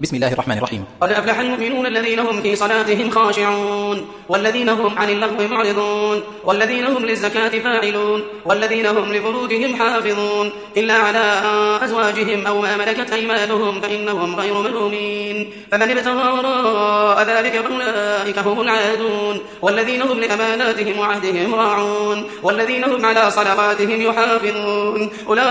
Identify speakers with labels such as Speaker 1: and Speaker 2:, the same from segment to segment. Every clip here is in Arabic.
Speaker 1: بسم الله الرحمن الرحيم.
Speaker 2: قد أفلح المؤمنون الذين هم في صلاتهم خاشعون والذين هم عن اللغو معرضون والذين هم للزكاة فاعلون والذين هم لفروجهم حافظون إلا على أزواجهم أو ما ملكت أيمانهم فإنهم غير ملومين فمن ابتغى وراء ذلك فأولئك هم العادون والذين هم لأماناتهم وعهدهم راعون والذين هم على صلواتهم يحافظون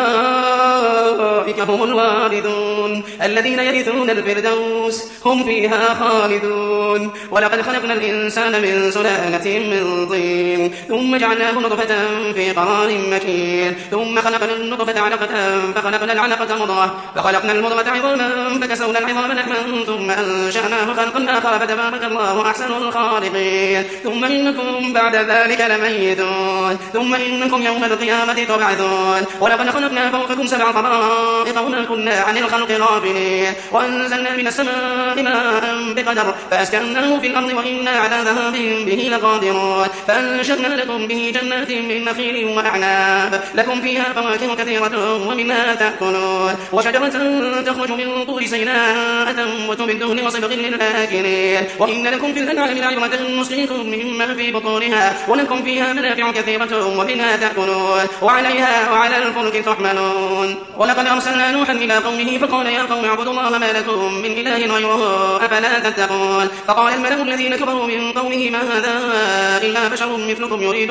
Speaker 2: أولئك هم الوارثون الذين يرثون الفردوس هم فيها خالدون. ولقد خلقنا الإنسان من سلالة من طين ثم جعلناه نطفة في قرار مكين ثم خلقنا النطفة علقة فخلقنا العلقة مضغة فخلقنا المضغة عظاما فكسونا العظام لحما ثم أنشأناه خلقا آخر فتبارك الله أحسن الخالقين. ثم إنكم بعد ذلك لميتون ثم إنكم يوم القيامة تبعثون. ولقد خلقنا فوقكم 7 طرائق وما كنا عن الخلق غافلين وأنزلنا من السماء ماء بقدر فأسكناه في الأرض وإنا على ذهاب به لقادرون فأنشأنا لكم به جنات من نخيل وأعناب لكم فيها فواكه كثيرة ومنها تأكلون وشجرة تخرج من طور سيناء تنبت بالدهن وصبغ للآكلين وإن لكم في الأنعام لعبرة نسقيكم مما في بطونها ولكم فيها منافع كثيرة ومنها تأكلون وعليها وعلى الفلك تحملون. ولقد أرسلنا نوحا إلى قومه فقال يا قوم اعبدوا الله ما لكم من إله غيره أفلا تتقون. فقال الملأ الذين كفروا من قومه ما هذا إلا بشر مثلكم يريد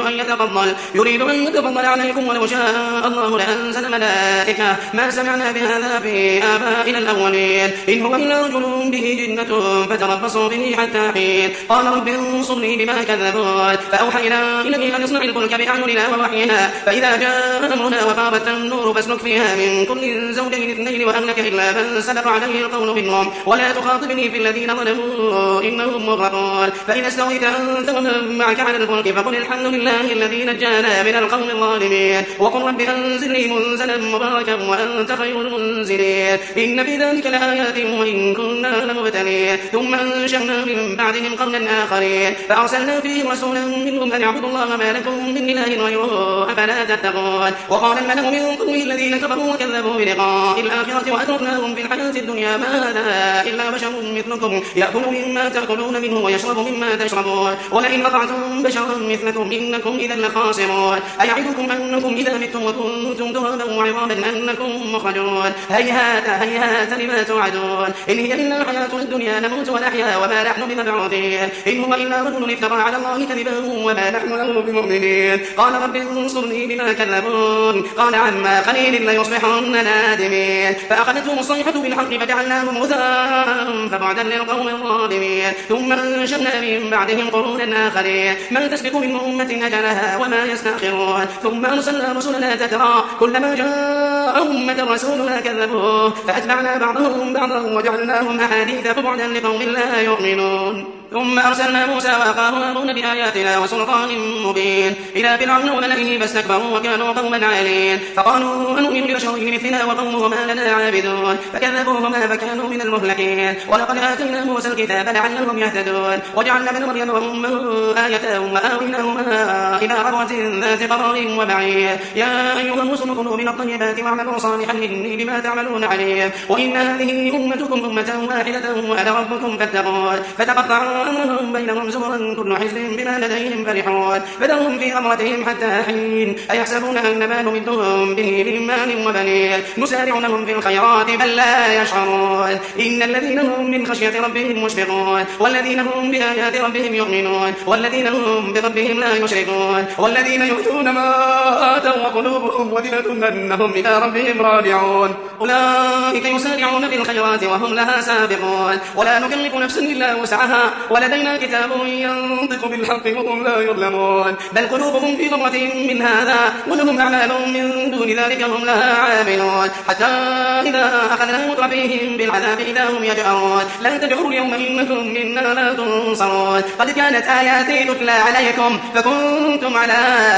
Speaker 2: أن يتفضل عليكم ولو شاء الله لأنزل ملائكة ما سمعنا بهذا في آبائنا الأولين إن هو إلا رجل به جنة فتربصوا به حتى حين. قال رب انصرني بما كذبون فأوحينا إليه أن اصنع الفلك بأعيننا ووحينا فإذا جاء أمرنا وفاضت النور فاسلك فيها من كل زوجين 2 وأهلك إلا من سبق عليه القول منهم ولا تخاطبني في الذين ظلموا إنهم مغرقون. فإذا استويت أنت ومن معك على الفلك فقل الحمد لله الذي نجانا من القوم الظالمين وقل رب أنزلني منزلا مباركا وأنت خير المنزلين إن في ذلك لآيات وإن كنا لمبتلين. ثم أنشأنا من بعدهم قرنا آخرين فأرسلنا فيهم رسولا منهم أن اعبدوا الله ما لكم من إله غيره أفلا تتقون. وقال الملأ من قومه الذين كفروا وكذبوا بلقاء الآخرة وأتركناهم في الحياة الدنيا ما هذا إلا بشر مثلكم يأكل مما تأكلون منه ويشرب مما تشربون ولئن قطعتم بشرا مثلكم إنكم إذا لخاسرون. أيعدكم أنكم إذا متم وكنتم ترابا وعظاما أنكم مخرجون هيهات هيهات لما توعدون إن هي إلا حياتنا الدنيا نموت ونحيا وما نحن بمبعوثين إن هو إلا رجل افترى على الله كذبا وما نحن له بمؤمنين. قال رب انصرني بما كذبون قال عما قليل ليصبحن نادمين فأخذتهم الصيحة بالحق فجعلناهم غثاء فبعدا للقوم الظالمين. ثم أنشأنا من بعدهم قرونا آخرين ما تسبق من أمة أجلها وما يستأخرون ثم أرسلنا رسلنا تترى كلما جاء أمة رسولنا كذبوه فأتبعنا بعضهم بعضا وجعلناهم أحاديث فبعدا لقوم لا يؤمنون. ثم أرسلنا موسى وأخاه هارون بآياتنا وسلطان مبين إلى فرعون وملئه فاستكبروا وكانوا قوما عالين فقالوا أنؤمن لبشرين مثلنا وقومهما لنا عابدون فكذبوهما فكانوا من المهلكين. ولقد آتينا موسى الكتاب لعلهم يهتدون وجعلنا ابن مريم وأمه آية وآويناهما إلى ربوة ذات قرار ومعين. يا أيها الرسل كلوا من الطيبات واعملوا صالحا إني بما تعملون عليم وإن هذه أمتكم أمة واحدة وأنا ربكم فاتقون. فتقطعوا أمرهم بينهم زبرا كل حزب بما لديهم فرحون فذرهم في غمرتهم حتى حين. أيحسبون أن ما نمدهم به من مال وبنين نسارع لهم في الخيرات بل لا يشعرون إن الذين هم من خشية ربهم مشفقون والذين هم بآيات ربهم يؤمنون والذين هم بربهم لا يشركون والذين يؤتون ما آتوا وقلوبهم وجلة أنهم إلى ربهم راجعون أولئك يسارعون في الخيرات وهم لها سابقون ولا نكلف نفسا إلا وسعها ولدينا كتاب ينطق بالحق وهم لا يظلمون بل قلوبهم في غمرة من هذا ولهم أعمال من دون ذلك هم لها عاملون حتى إذا أخذنا مترفيهم بالعذاب إذا هم يجأرون لا تدعوا اليوم إنكم منا لا تنصرون قد كانت آياتي تتلى عليكم فكنتم على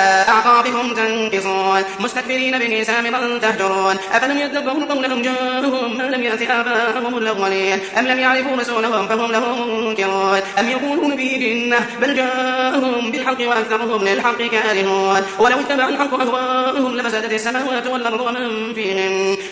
Speaker 2: أعقابكم تنكصون مستكبرين به سامرا تهجرون أفلم يدبروا قولهم جاءهم ما لم يأت آباءهم الأولين أم لم يعرفوا رسولهم فهم له منكرون أم يقولون به جنة بل جاءهم بالحق وأكثرهم للحق كارهون ولو اتبع الحق أهواءهم لفسدت السماوات والأرض ومن فيهن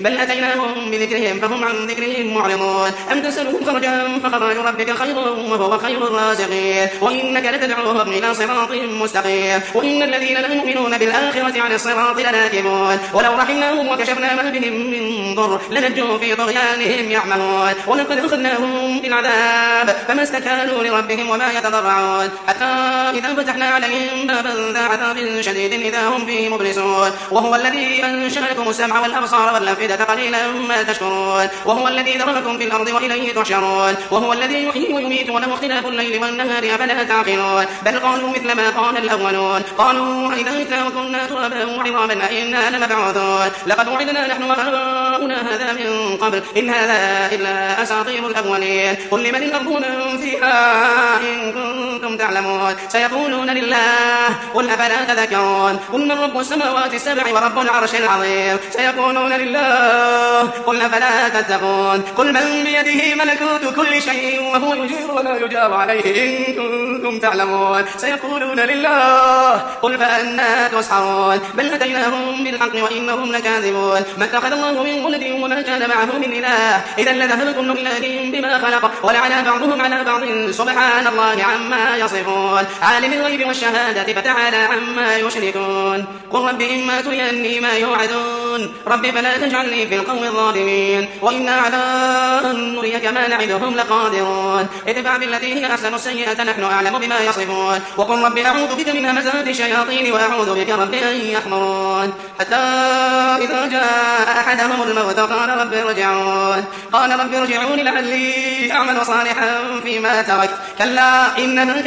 Speaker 2: بل أتيناهم بذكرهم فهم عن ذكرهم معرضون أم تسألهم خرجا فخراج ربك خير وهو خير الرازقين وإنك لتدعوهم إلى صراط مستقيم وإن الذين لا يؤمنون بالآخرة عن الصراط لناكبون ولو رحمناهم وكشفنا ما بهم من ضر لنجوا في طغيانهم يعمهون ولقد أخذناهم بالعذاب فما استكانوا لربهم وما يتضرعون حتى إذا فتحنا عليهم بابا ذا عذاب شديد إذا هم فيه مبلسون وهو الذي أنشأ لكم السمع والأبصار والأفئدة قليلا ما تشكرون وهو الذي ذرأكم في الأرض وإليه تحشرون وهو الذي يحيي ويميت وله اختلاف الليل والنهار أفلا تعقلون بل قالوا مثل ما قال الأولون قالوا إذا متنا وكنا ترابا وعظاما أئنا لمبعوثون لقد وعدنا نحن وآباؤنا هذا من قبل إن هذا إلا أساطير الأولين قل لمن الأرض ومن فيها إن كنتم تعلمون سيقولون لله قل أفلا تذكرون قل من رب السماوات السبع ورب العرش العظيم سيقولون لله قل أفلا تتقون قل من بيده ملكوت كل شيء وهو يجير ولا يجار عليه إن كنتم تعلمون سيقولون لله قل فأنا تسحرون بل أتيناهم بالحق وإنهم لكاذبون ما اتخذ الله من ولد وما كان معه من إله إذا لذهب كل إله بما خلق ولعلى بعضهم على بعض سبحان الله عما يصفون عالم الغيب والشهادة فتعالى عما يشركون قل رب إما تريني ما يوعدون رب فلا تجعلني في القوم الظالمين وإنا على أن نريك ما نعدهم لقادرون ادفع بالتي هي أحسن السيئة نحن أعلم بما يصفون وقل رب أعوذ بك من همزات الشياطين وأعوذ بك رب أن يحضرون حتى إذا جاء أحدهم الموت قال رب ارجعون لعلي أعمل صالحا فيما تركت كلا إنها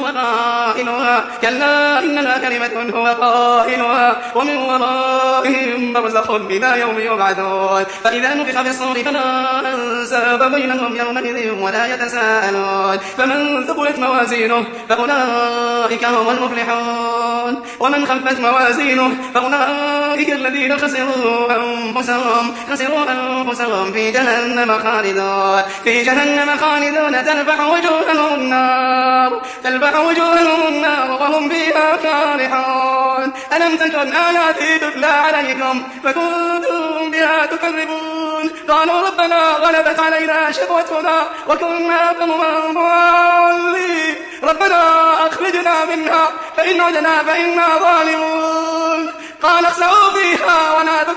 Speaker 2: كلمة هو قائلها ومن ورائهم برزخ إلى يوم يبعثون فإذا نفخ في الصور فلا أنساب بينهم يومئذ ولا يتساءلون فمن ثقلت موازينه فأولئك هم المفلحون ومن خفت موازينه فأولئك الذين خسروا أنفسهم في جهنم خالدون تلفح وجوههم النار وهم فيها كارحون ألم تكن آياتي تتلى عليكم فكنتم بها تكذبون قالوا ربنا غلبت علينا شقوتنا وكنا قوما ضالين ربنا أخرجنا منها فإن عدنا فإنا ظالمون قال اخسئوا فيها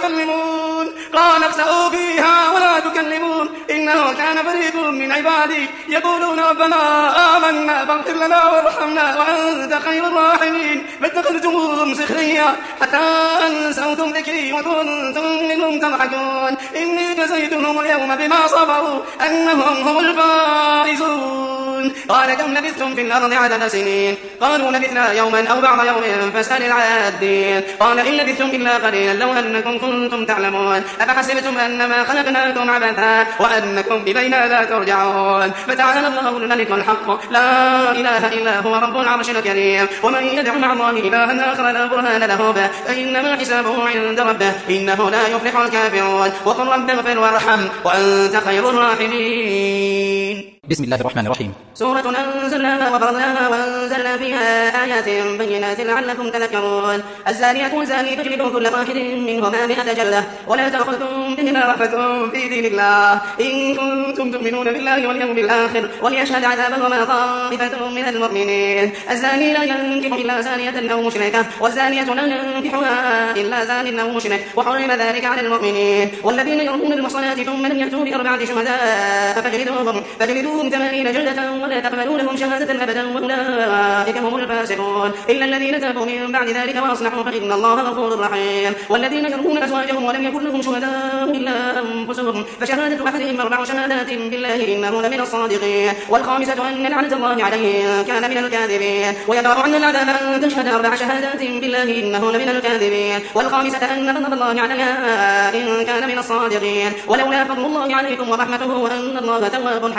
Speaker 2: ولا تكلمون إنه كان فريق من عبادي يقولون ربنا آمنا فاغفر لنا وارحمنا وأنت خير الراحمين فاتخذتموهم سخريا حتى أنسوكم ذكري وكنتم منهم تضحكون إني جزيتهم اليوم بما صبروا أنهم هم الفائزون قال كم لبثتم في الأرض عدد سنين قالوا لبثنا يوما أو بعض يوم فاسأل العادين قال إن لبثتم إلا قليلا لو أنكم كنتم تعلمون أفحسبتم أنما خلقناكم عبثا وأنكم إلينا لا ترجعون فتعالى الله الملك الحق لا إله إلا هو رب العرش الكريم ومن يدع مع الله إلها آخر لا برهان له به فإنما حسابه عند ربه إنه لا يفلح الكافرون وقل رب اغفر وارحم وأنت خير الراحمين
Speaker 1: بسم الله الرحمن الرحيم
Speaker 2: سورة أنزلناها وفرضناها وأنزلنا فيها آيات بينات لعلكم تذكرون الزانية والزاني فاجلدوا كل واحد منهما 100 جلدة ولا تأخذكم بهما رأفة في دين الله إن كنتم تؤمنون بالله واليوم الآخر وليشهد عذابهما طائفة من المؤمنين الزاني لا ينكح إلا زانية أو مشركة والزانية لا ينكحها إلا زان أو مشرك وحرم ذلك على المؤمنين والذين يرمون المحصنات ثم لم يأتوا بأربعة شهداء فاجلدوهم 80 جلدة ولا تقبلوا لهم شهادة أبدا وأولئك هم الفاسقون إلا الذين تابوا من بعد ذلك وأصلحوا فإن الله غفور رحيم والذين يرمون أزواجهم ولم يكن لهم شهداء إلا أنفسهم فشهادة أحدهم 4 شهادات بالله إنه لمن الصادقين والخامسة أن لعنة الله عليه كان من الكاذبين ويدرأ عن العذاب أن تشهد 4 شهادات بالله إنه لمن الكاذبين والخامسة أن غضب الله عليها إن كان من الصادقين ولولا فضل الله عليكم ورحمته وأن الله تواب حكيم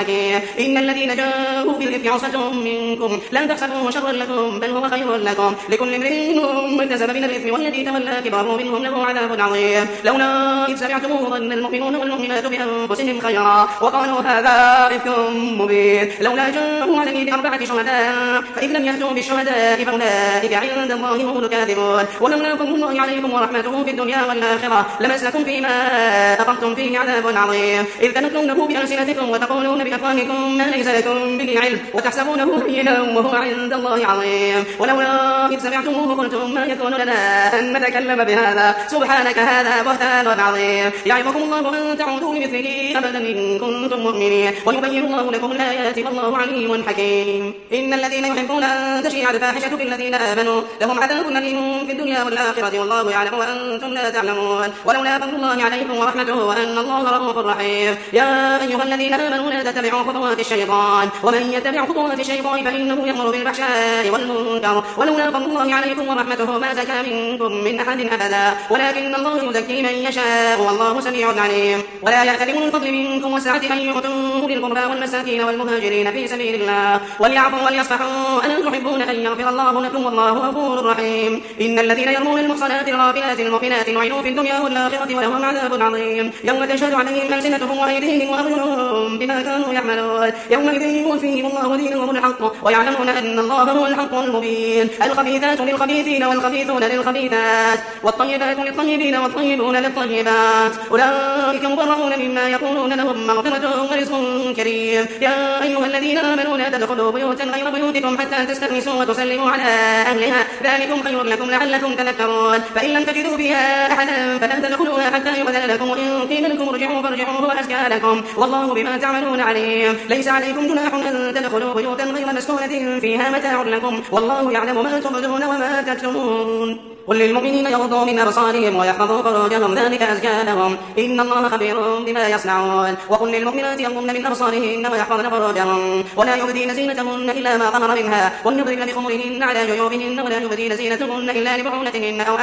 Speaker 2: إن الذين جاءوا بالإفك عصبة منكم لا تحسبوه شرا لكم بل هو خير لكم لكل امرئ منهم ما اكتسب من الإثم والذي تولى كبره منهم له عذاب عظيم لولا إذ سمعتموه ظن المؤمنون والمؤمنات بأنفسهم خيرا وقالوا هذا إفك مبين لولا جاءوا عليه بأربعة شهداء فإذ لم يأتوا بالشهداء فأولئك عند الله هم الكاذبون ولولا فضل الله عليكم ورحمته في الدنيا والآخرة لمسكم فيما أخذتم فيه عذاب عظيم إذ تنكرونه بألسنتكم وتقولون بأفواهكم ما ليس لكم به علم وتحسبونه هينا وهو عند الله عظيم ولولا إذ سمعتموه قلتم ما يكون لنا أن نتكلم بهذا سبحانك هذا بهتان عظيم يعظكم الله أن تعودوا لمثله أبدا إن كنتم مؤمنين ويبين الله لكم الآيات والله عليم حكيم إن الذين يحبون أن تشيع الفاحشة في الذين آمنوا لهم عذاب أليم في الدنيا والآخرة والله يعلم وأنتم لا تعلمون ولولا فضل الله عليكم ورحمته وأن الله رؤوف رحيم يا أيها الذين آمنوا لا تتبعوا خطوات الشيطان ومن يتبع خطوات الشيطان فإنه يأمر بالفحشاء والمنكر ولولا فضل الله عليكم ورحمته ما زكى منكم من أحد أبدا ولكن الله يزكي من يشاء والله سميع عليم ولا يأتل أولو الفضل منكم والسعة أن يؤتوا أولي القربى والمساكين والمهاجرين في سبيل الله وليعفوا وليصفحوا ألا تحبون أن يغفر الله لكم والله غفور رحيم إن الذين يرمون المحصنات الغافلات المؤمنات لعنوا في الدنيا والآخرة ولهم عذاب عظيم يوم تشهد عليهم ألسنتهم وأيديهم وأرجلهم بما كانوا يعملون يومئذ يوفيهم الله دينهم الحق ويعلمون أن الله هو الحق المبين الخبيثات للخبيثين والخبيثون للخبيثات والطيبات للطيبين والطيبون للطيبات أولئك مبرؤون مما يقولون لهم مغفرة ورزق كريم يا أيها الذين آمنوا لا تدخلوا بيوتا غير بيوتكم حتى تستأنسوا وتسلموا على أهلها ذلكم خير لكم لعلكم تذكرون فإن لم تجدوا فيها أحدا فلا تدخلوها حتى يؤذن لكم وإن قيل لكم ارجعوا فارجعوا هو أزكى لكم والله بما تعملون عليم ليس عليكم جناح أن تدخلوا بيوتا غير مسكونة فيها متاع لكم والله يعلم ما تبدون وما تكتمون قل للمؤمنين يغضوا من أبصارهم ويحفظوا فروجهم ذلك أزكى لهم إن الله خبير بما يصنعون وقل للمؤمنات يغضن من أبصارهن ويحفظن فروجهم ولا يبدين زينتهن إلا ما ظهر منها وليضربن بخمرهن على جيوبهن ولا يبدين زينتهن إلا لبعولتهن أو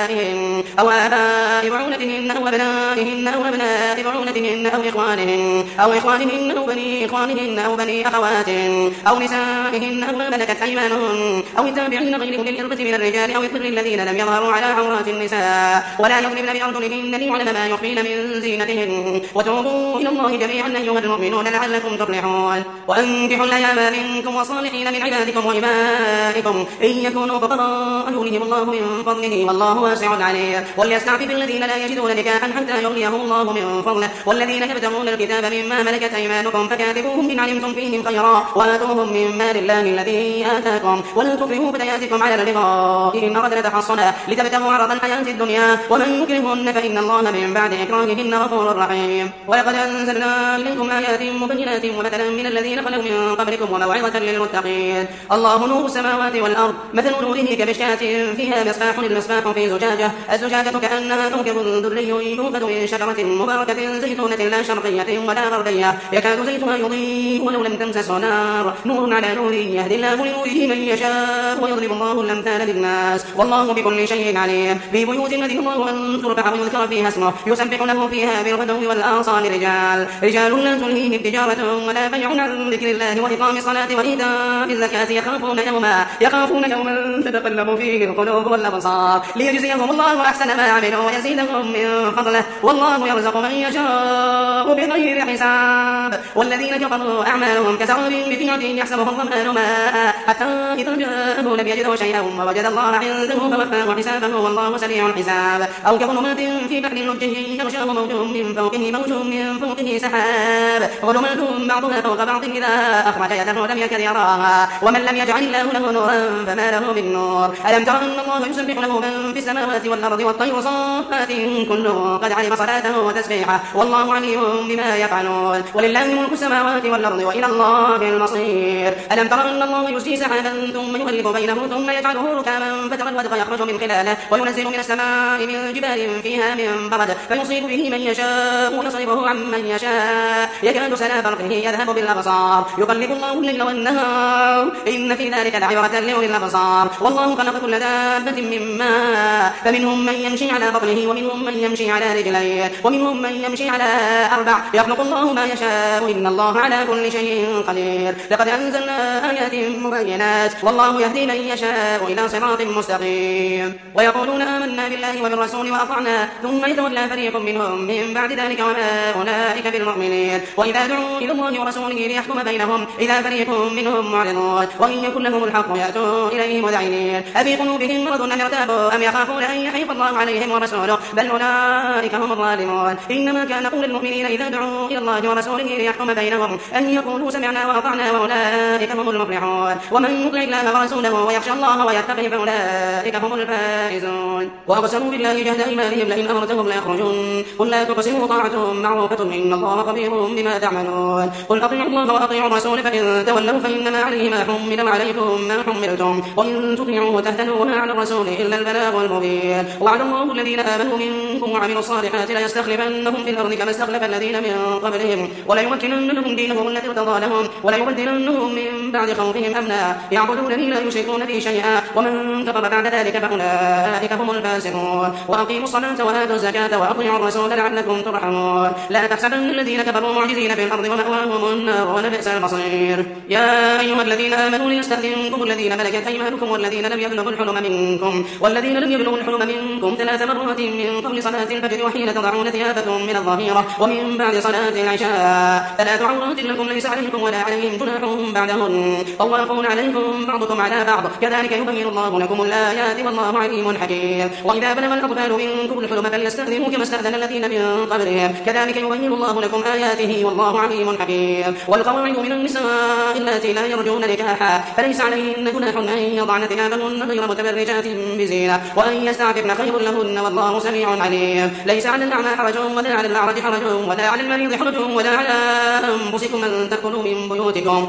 Speaker 2: آباء بعولتهن أو أبنائهن أو أبناء بعولتهن أو إخوانهن أو بني إخوانهن أو بني أخواتهن أو نسائهن أو ما ملكت أيمانهن أو التابعين غير أولي الإربة من الرجال أو الطفل الذين لم يظهروا على عورات النساء ولا يضربن بأرجلهن ليعلم ما يخفين من زينتهن وتوبوا إلى الله جميعا أيها المؤمنون لعلكم تفلحون وأنكحوا الأيام منكم والصالحين من عبادكم وإمائكم إن يكونوا فقراء يغنيهم الله من فضله والله واسع عليم وليستعفف الذين لا يجدون نكاحا حتى يغنيهم الله من فضله والذين يبتغون الكتاب مما ملكت أيمانكم فكاتبوهم إن علمتم فيهم خيرا وآتوهم من مال الله الذي آتاكم ولا تكرهوا فتياتكم على البغاء إن أردنا تحصنا لتبتغوا عرض الحياة الدنيا ومن يكرهن فإن الله من بعد إكراههن غفور رحيم ولقد أنزلنا إليكم آيات مبينات ومثلا من الذين خلوا من قبلكم وموعظة للمتقين الله نور السماوات والأرض مثل نوره كمشكاة فيها مصباح المصباح في زجاجة الزجاجة كأنها كوكب دري يوقد من شجرة مباركة زيتونة لا شرقية ولا غربية يكاد زيتها يضيء ولو لم تمسسه نار نور على نور يهدي الله لنوره من يشاء ويضرب الله الأمثال للناس والله بكل شيء عليم في بيوت الذين الله أن ترفع ويذكر فيها اسمه يسبح له فيها بالغدو والآصال رجال لا تلهيهم تجارة ولا بيع عن ذكر الله وإقام الصلاة وإيتاء الزكاة يخافون يوما تتقلب فيه القلوب والأبصار ليجزيهم الله أحسن ما عملوا ويزيدهم من فضله والله يرزق من يشاء بغير حساب والذين كفروا أعمالهم كسراب بقيعة يحسبه الظمآن ماء حتى إذا جاءه لم يجده شيئا ووجد الله عنده فوفاه حسابه والله سريع الحساب أو كظلمات في بحر لجه يغشاه موج من فوقه سحاب ظلمات بعضها فوق بعض إذا أخرج يده لم يكد يراها ومن لم يجعل الله له نورا فما له من نور ألم تر أن الله يسبح له من في السماوات والأرض والطير صافات كله قد علم صلاته وتسبيحه والله عليم بما يفعلون ولله ملك السماوات والأرض وإلى الله المصير ألم تر أن الله يسجي يزجي سحابا ثم يغلب بينه ثم يجعله ركاما فترى الودق يخرج من خلاله وينزل من السماء من جبال فيها من برد فيصيب به من يشاء ويصرفه عن من يشاء يكاد سنا برقه يذهب بالأبصار يقلب الله الليل والنهار إن في ذلك لعبرة لأولي الأبصار والله خلق كل دابة من ماء فمنهم من يمشي على بطنه ومنهم من يمشي على رجليه ومنهم من يمشي على أربع يخلق الله ما يشاء إن الله على كل شيء قدير لقد أنزلنا آيات مبينات والله يهدي من يشاء إلى صراط مستقيم ويقولون آمنا بالله وبالرسول وأطعنا ثم يتولى فريق منهم من بعد ذلك وما أولئك بالمؤمنين وإذا دعوا إلى الله ورسوله ليحكم بينهم إذا فريق منهم معرضون وإن يكن لهم الحق يأتوا إليه مذعنين أفي قلوبهم مرض أم ارتابوا أم يخافون أن يحيف الله عليهم ورسوله بل أولئك هم الظالمون إنما كان قول المؤمنين إذا دعوا إلى الله ورسوله ليحكم بينهم أن يقولوا سمعنا وأطعنا وأولئك هم المفلحون ومن يطع الله ورسوله ويخشى الله ويتقي فأولئك هم الفائزون وأقسموا بالله جهد أيمانهم لئن أمرتهم ليخرجون قل لا تقسموا طاعة معروفة إن الله خبير بما تعملون قل أطيعوا الله وأطيعوا الرسول فإن تولوا فإنما عليه ما حمل وعليكم ما حملتم وإن تطيعوه تهتدوا وما على الرسول إلا البلاغ المبين وعد الله الذين آمنوا منكم وعملوا الصالحات ليستخلفنهم في الأرض كما استخلف الذين من قبلهم وليمكنن لهم دينهم الذي ارتضى لهم وليبدلنهم من بعد خوفهم أمنا يعبدونني لا يشركون بي شيئا ومن كفر بعد ذلك فأولئك هم الفاسقون وأقيموا الصلاة وآتوا الزكاة وأطيعوا الرسول لعلكم ترحمون لا تحسبن الذين كفروا معجزين في الأرض ومأواهم النار ولبئس المصير يا أيها الذين آمنوا ليستأذنكم الذين ملكت أيمانكم والذين لم يبلغوا الحلم منكم 3 مرات من قبل صلاة الفجر وحين تضعون ثيابكم من الظهيرة ومن بعد صلاة العشاء 3 عورات لكم ليس عليكم ولا عليهم جناح بعدهن طوافون عليكم بعضكم على بعض كذلك يبين الله لكم الآيات والله عليم حكيم وإذا بلغ الأطفال منكم الحلم فليستأذنوا كما استأذن الذين من قبلهم كذلك يبين الله لكم آياته والله عليم حكيم والقواعد من النساء اللاتي لا يرجون نكاحا فليس عليهن جناح أن يضعن ثيابهن غير متبرجات بزينة وأن يستعففن خير لهن والله سميع عليم ليس على الأعمى حرج ولا على الأعرج حرج ولا على المريض حرج ولا على أنفسكم أن تأكلوا من بيوتكم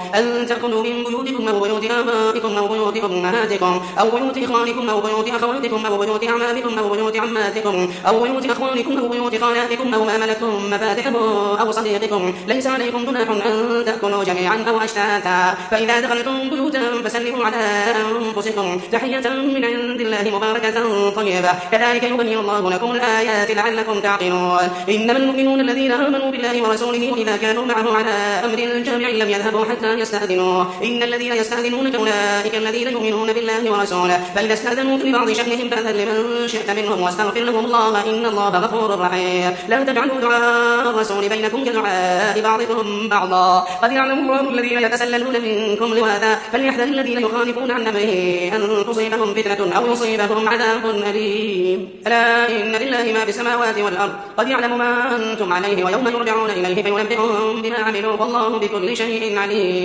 Speaker 2: أو بيوت آبائكم أو بيوت أمهاتكم أو بيوت إخوانكم أو بيوت أخواتكم أو بيوت أعمامكم أو بيوت عماتكم أو بيوت أخوانكم أو بيوت خالاتكم أو ما ملكتم مفاتحه أو صديقكم ليس عليكم جناح أن تأكلوا جميعا أو أشتاتا فإذا دخلتم بيوتا فسلموا على أنفسكم تحية من عند الله مباركة طيبة كذلك يبين الله لكم الآيات لعلكم تعقلون إنما المؤمنون الذين آمنوا بالله ورسوله وإذا كانوا معه على أمر جامع لم يذهبوا حتى يستأذنوه إن الذين يستأذنونك أولئك الذين يؤمنون بالله ورسوله فإذا استأذنوك لبعض شأنهم فأذن لمن شئت منهم واستغفر لهم الله إن الله غفور رحيم لا تجعلوا دعاء الرسول بينكم كدعاء بعضكم بعضا قد يعلم الله الذين يتسللون منكم لواذا فليحذر الذين يخالفون عن أمره أن تصيبهم فتنة أو يصيبهم عذاب أليم ألا إن لله ما في السماوات والأرض قد يعلم ما أنتم عليه ويوم يرجعون إليه فينبئهم بما عملوا والله بكل شيء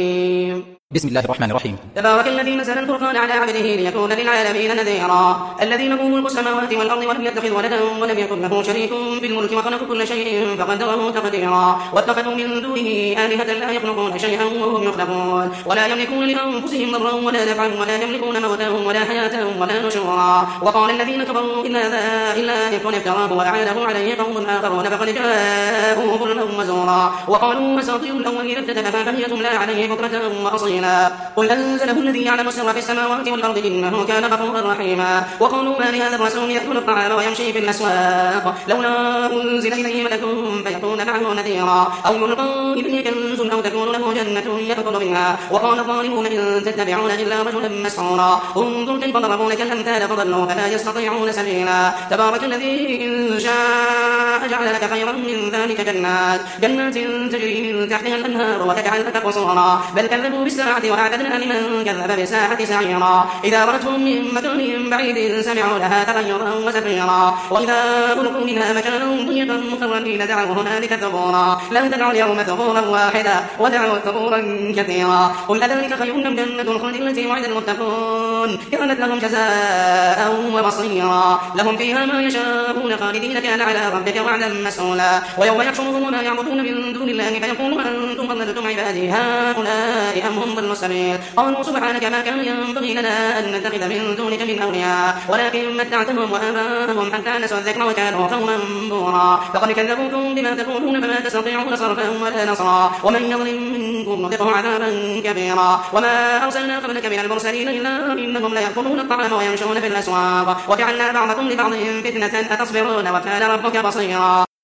Speaker 2: عليم
Speaker 1: بسم الله الرحمن الرحيم
Speaker 2: تبارك الذي نزل الفرقان على عبده ليكون للعالمين نذيرا الذي له ملك السماوات والأرض ولم يتخذ ولدا ولم يكن له شريك في الملك وخلق كل شيء فقدره تقديرا واتخذوا من دونه آلهة لا يخلقون شيئا وهم يخلقون ولا يملكون لأنفسهم ضرا ولا نفعا ولا يملكون موتا ولا حياة ولا نشورا وقال الذين كفروا إن هذا إلا إفك افتراه وأعانه عليه قوم آخرون فقد جاءوا ظلما وزورا وقالوا أساطير الأولين اكتتبها فهي تملى عليه بكرة وأصيلا قل أنزله الذي يعلم السر في السماوات والأرض إنه كان غفورا رحيما وقالوا ما لهذا الرسول يأكل الطعام ويمشي في الأسواق لولا أنزل إليه ملك فيكون معه نذيرا أو يلقى إليه كنز أو تكون له جنة يأكل منها وقال الظالمون إن تتبعون إلا رجلا مسحورا انظر كيف ضربوا لك الأمثال فضلوا فلا يستطيعون سبيلا تبارك الذي إن شاء جعل لك خيرا من ذلك جنات تجري من تحتها الأنهار وتجعل لك قصورا بل كذبوا بالساعة وأعتدنا لمن كذب بالساعة سعيرا إذا رأتهم من مكان بعيد سمعوا لها تغيرا وزفيرا وإذا ألقوا منها مكانا ضيقا مقرنين دعوا هنالك ثبورا لا تدعوا اليوم ثبورا واحدا ودعوا ثبورا كثيرا قل أذلك خير أم جنة الخلد التي وعد المتقون كانت لهم جزاء ومصيرا لهم فيها ما يشاءون خالدين كان على ربك وعدا مسؤولا ويوم يحشرهم وما يعبدون من دون الله فيقول أنتم ضللتم عبادي هؤلاء أم هم يضل السبيل قالوا سبحانك ما كان ينبغي لنا أن نتخذ من دونك من أولياء ولكن متعتهم وآباءهم حتى نسوا الذكر وكانوا قوما بورا فقد كذبوكم بما تقولون فما تستطيعون صرفا ولا نصرا ومن يظلم منكم نذقه عذابا كبيرا وما أرسلنا قبلك من المرسلين إلا إنهم ليأكلون الطعام ويمشون في الأسواق وجعلنا بعضكم لبعض فتنة أتصبرون وكان ربك بصيرا